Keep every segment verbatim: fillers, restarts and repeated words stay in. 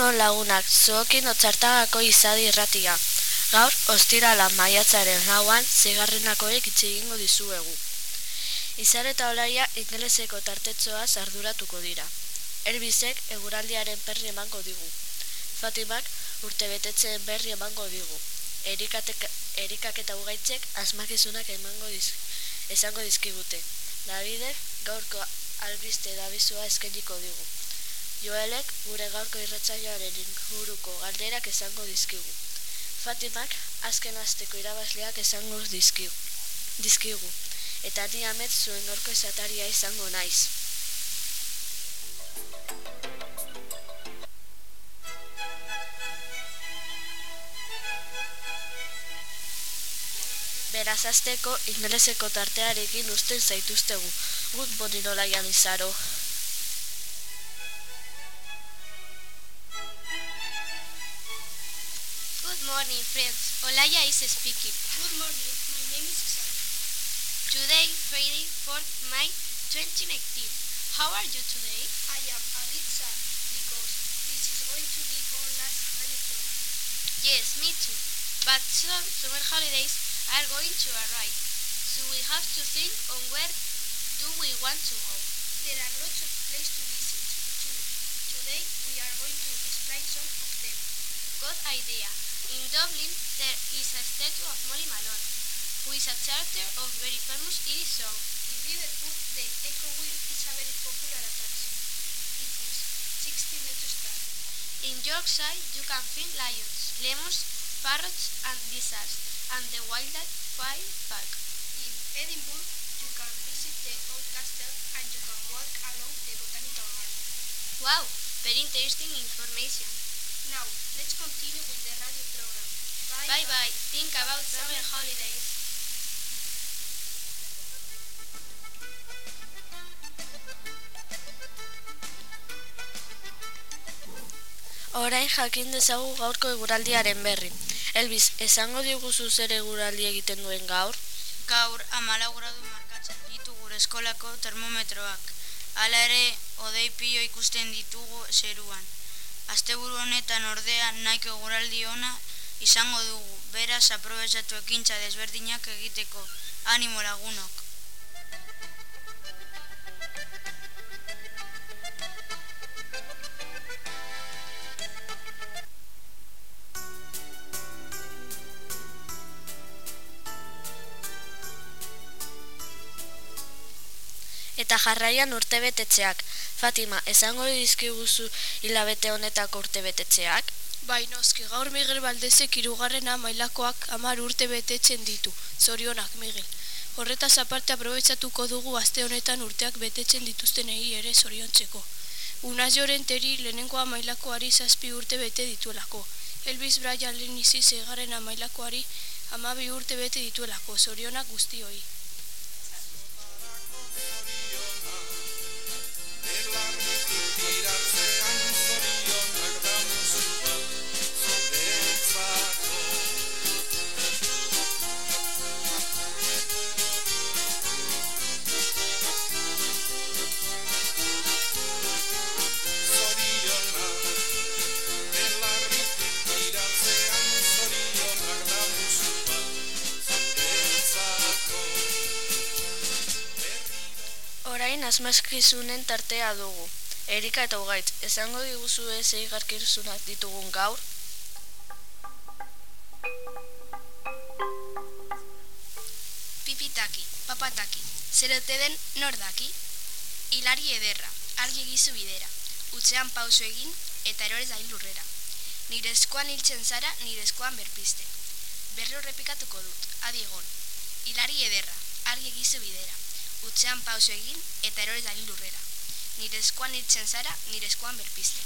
Egunon lagunak, zuokin Otzartagako izadi irratia. Gaur, ostirala maiatzaren lauan, zigarrenakoek hitz egingo dizuegu. Izar eta Olaia ingeleseko tartetxoaz arduratuko dira. Elbisek eguraldiaren berri emango digu. Fatimak urtebetetzeen berri emango digu. Erikatek, Erikak eta Ugaitzek asmakizunak emango diz, esango dizkigute. Davidek gaurko albiste dabizua eskainiko digu. Joelek gure gaurko irratsaioaren inguruko galderak esango dizkigu. Fatimak azken asteko irabazleak esango dizkigu. dizkigu. Eta ni Amet zuen gaurko esataria izango naiz. Beraz hasteko ingeleseko tartearekin uzten zaituztegu. Good morning Olaian Izaro. Good morning, friends. Olaya is speaking. Good morning. My name is Isaac. Today, Friday, fourth of May, twenty nineteen. How are you today? I am a bit sad because this is going to be our last radio program. Yes, me too. But soon, summer holidays are going to arrive, so we have to think on where do we want to go. There are lots of places to visit. Today, we are going to explain some of them. Good idea. In Dublin, there is a statue of Molly Malone, who is a character of very famous Irish song. In Liverpool, the Echo Wheel is a very popular attraction. It is sixty meters tall. In Yorkshire, you can find lions, lemurs, parrots and lizards, and the Wildlife Park. In Edinburgh, you can visit the old castle and you can walk along the botanical garden. Wow, very interesting information. Now, let's continue with the radio program. Bye bye. Think about summer holidays. Orain jakin dezagu gaurko eguraldiaren berri. Elbiz, esango diguzu zer eguraldi egiten duen gaur? Gaur hamalau gradu markatzen ditu gure eskolako termometroak. Hala ere, hodei pilo ikusten ditugu zeruan. Asteburu honetan ordea nahiko eguraldi ona izango dugu, beraz aprobetxatu ekintza desberdinak egiteko. Animo lagunok! Eta jarraian urtebetetzeak. Fatima, esango dizkiguzu hilabete honetako urtebetetzeak? Bai, noski, gaur Miguel Baldezek hirugarrena mailakoak hamar urte betetzen ditu. Zorionak, Miguel. Horretaz aparte aprobetxatuko dugu aste honetan urteak betetzen dituztenei ere zoriontzeko. Unaz Llorenteri lehenengoa mailakoari zazpi urte bete dituelako. Elvis Brian Lenizi seigarrena mailakoari hamabi urte bete dituelako. Zorionak guztioi. Orain asmakizunen tartea dugu. Erika eta Ugaitz, esango diguzue zei garkizunak ditugun gaur? Pipitaki, papataki, zer ote den nor daki? Hilari ederra, argi egizu bidera, utzean pauso egin eta erorez dail lurrera. Nire eskuan hiltzen zara, nire eskuan berpiste. Berri horrepikatuko dut, adi egon. Hilari ederra, argi egizu bidera, utzean pauso egin eta erorez dail lurrera. Nire eskuan hiltzen zara, nire eskuan berpiste.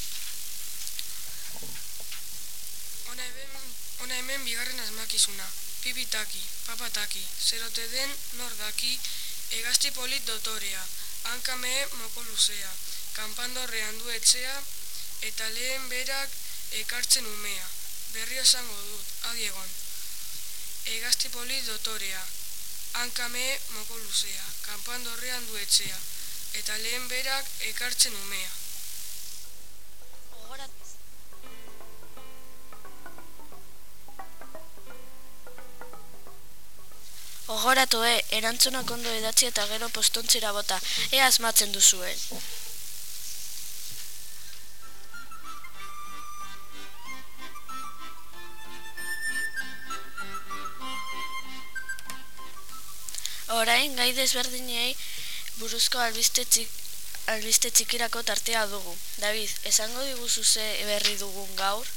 Ona hemen, ona hemen bigarren asmakizuna. Pipitaki, papataki, zer ote den nor daki, hegazti polit dotorea, hankame moko luzea, kanpandorrean du etxea, eta lehen berak ekartzen umea. Berrio esango dut, adi egon. Hegazti polit dotorea, hankame moko luzea, kanpandorrean du etxea, eta lehen berak ekartzen umea. Ogoratu, e, erantzunak ondo idatzi eta gero postontzira bota, ea asmatzen duzuen. Orain, gai desberdinei buruzko albiste, txik, albiste txikirako tartea dugu. David, esango diguzu ze berri dugun gaur?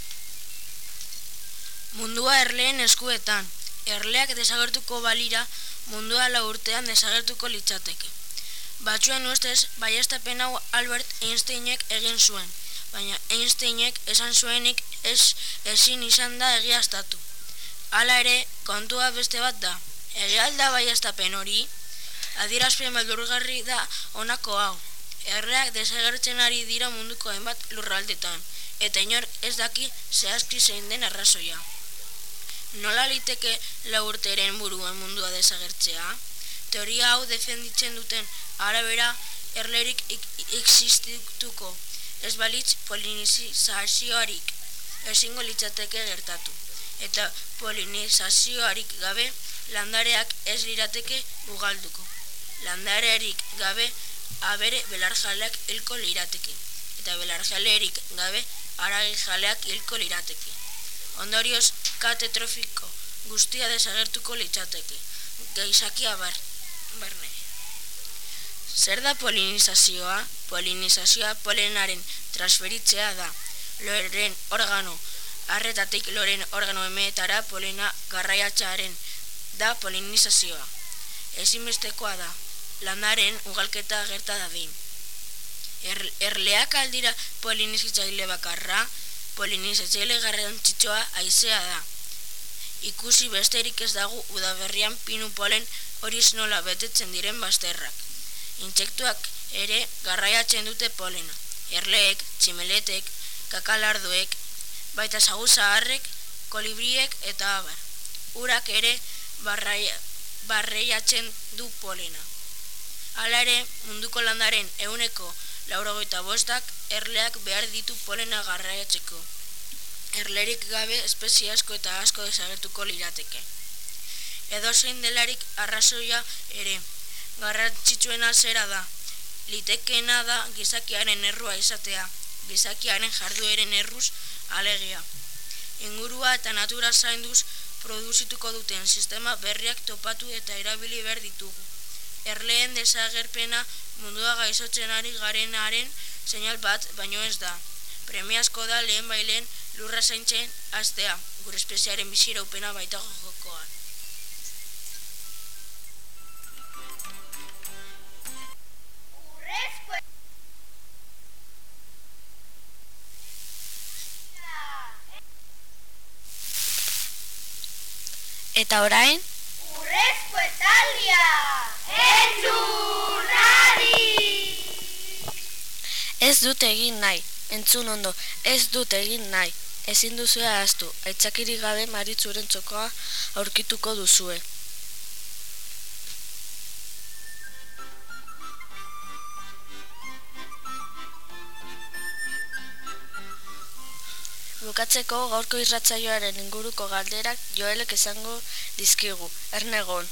Mundua erleen eskuetan. Erleak desagertuko balira, mundua lau urtean desagertuko litzateke. Batzuen ustez, baieztapen hau Albert Einsteinek egin zuen, baina Einsteinek esan zuenik ez ezin izan da egiaztatu. Hala ere, kontua beste bat da. Egialda baieztapen hori, adierazpen beldurgarri da honako hau. Erleak desagertzen ari dira munduko hainbat lurraldetan, eta inor ez daki zehazki zein den arrazoia. Nola liteke lau urteren buruen mundua desagertzea? Teoria hau defenditzen duten arabera erlerik existituko ez balitz polinizazioarik ezingo litzateke gertatu. Eta polinizazioarik gabe landareak ez lirateke ugalduko. Landarerik gabe abere belarjaleak hilko lirateke. Eta belarjalerik gabe haragijaleak hilko lirateke. Ondorioz, kate trofiko guztia desagertuko litzateke, gizakia bar, barne. Zer da polinizazioa? Polinizazioa polenaren transferitzea da. Loren organo, arretatik loren organo emeetara polena garraiatxaren da polinizazioa. Ezinbestekoa da, landaren ugalketa gerta dadin. Er, erleak aldira polinizatzaile bakarra, polinizatzaile garrantzitsua haizea da. Ikusi besterik ez dago udaberrian pinu polen horiz nola betetzen diren bazterrak. Intsektuak ere garraiatzen dute polena. Erleek, tximeletek, kakalardoek, baita sagu zaharrek, kolibriek eta abar. Urak ere barraia, barreiatzen du polena. Hala ere, munduko landaren ehuneko laurogeita bostak erleak behar ditu polena garraiatzeko. Erlerik gabe espezie asko eta asko desagertuko lirateke. Edozein delarik arrazoia ere, garrantzitsuena zera da. Litekeena da gizakiaren errua izatea, gizakiaren jardueren erruz alegia. Ingurua eta natura zainduz produzituko duten sistema berriak topatu eta erabili behar ditugu. Erleen desagerpena mundua gaizotzen ari garenaren seinal bat baino ez da. Premiazko da lehen bailen lurra zaintzen hastea, gure espeziaren biziraupena baita jokoan. Eta orain? Urrezko esaldia! Entzun adi! Ez dut egin nahi, entzun ondo, ez dut egin nahi. Ezin duzue ahaztu, aitzakirik gabe Maritzuren txokoa aurkituko duzue. Bukatzeko gaurko irratsaioaren inguruko galderak Joelek esango dizkigu. Ernegon.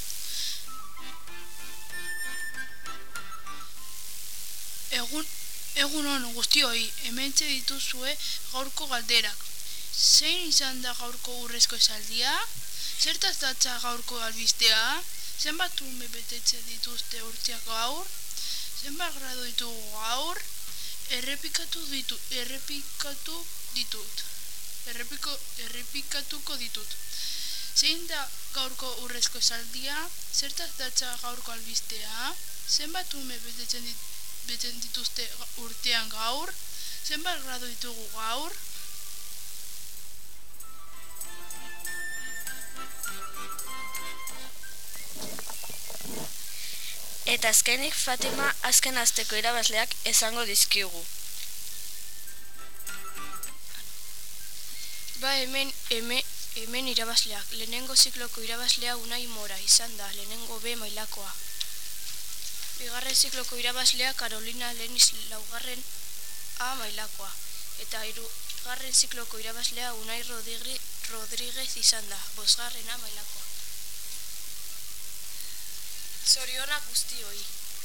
Egun, egun on guztioi, hementxe dituzue gaurko galderak. Zein izan da gaurko urrezko esaldia? Zertaz datza gaurko albistea? Zenbat ume betetzen dituzte urteak gaur? Zenbat gradu ditugu gaur? Errepikatu ditu, errepikatu ditut. Errepiko, errepikatuko ditut. Zein da gaurko urrezko esaldia? Zertaz datza gaurko albistea? Zenbat ume betetzen dit, beten dituzte urtean gaur? Zenbat gradu ditugu gaur? Eta azkenik Fatima azken asteko irabazleak esango dizkigu. Ba hemen, hemen, hemen irabazleak. Lehenengo zikloko irabazlea Unai Mora izan da, lehenengo B mailakoa. Bigarren zikloko irabazlea Carolina Leniz laugarren A mailakoa. Eta hirugarren zikloko irabazlea Unai Rodríguez izan da, bosgarren A mailakoa. Zorionak guztioi.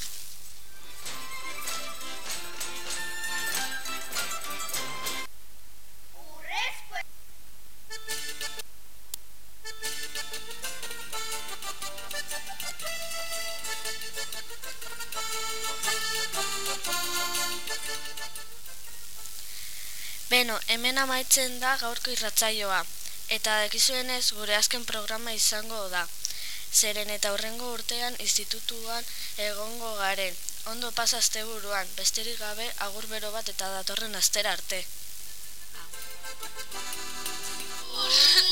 Beno, hemen amaitzen da gaurko irratsaioa, eta dakizuenez gure azken programa izango da. Zeren eta hurrengo urtean institutuan egongo garen. Ondo pasa asteburuan, besterik gabe agur bero bat eta datorren astera arte.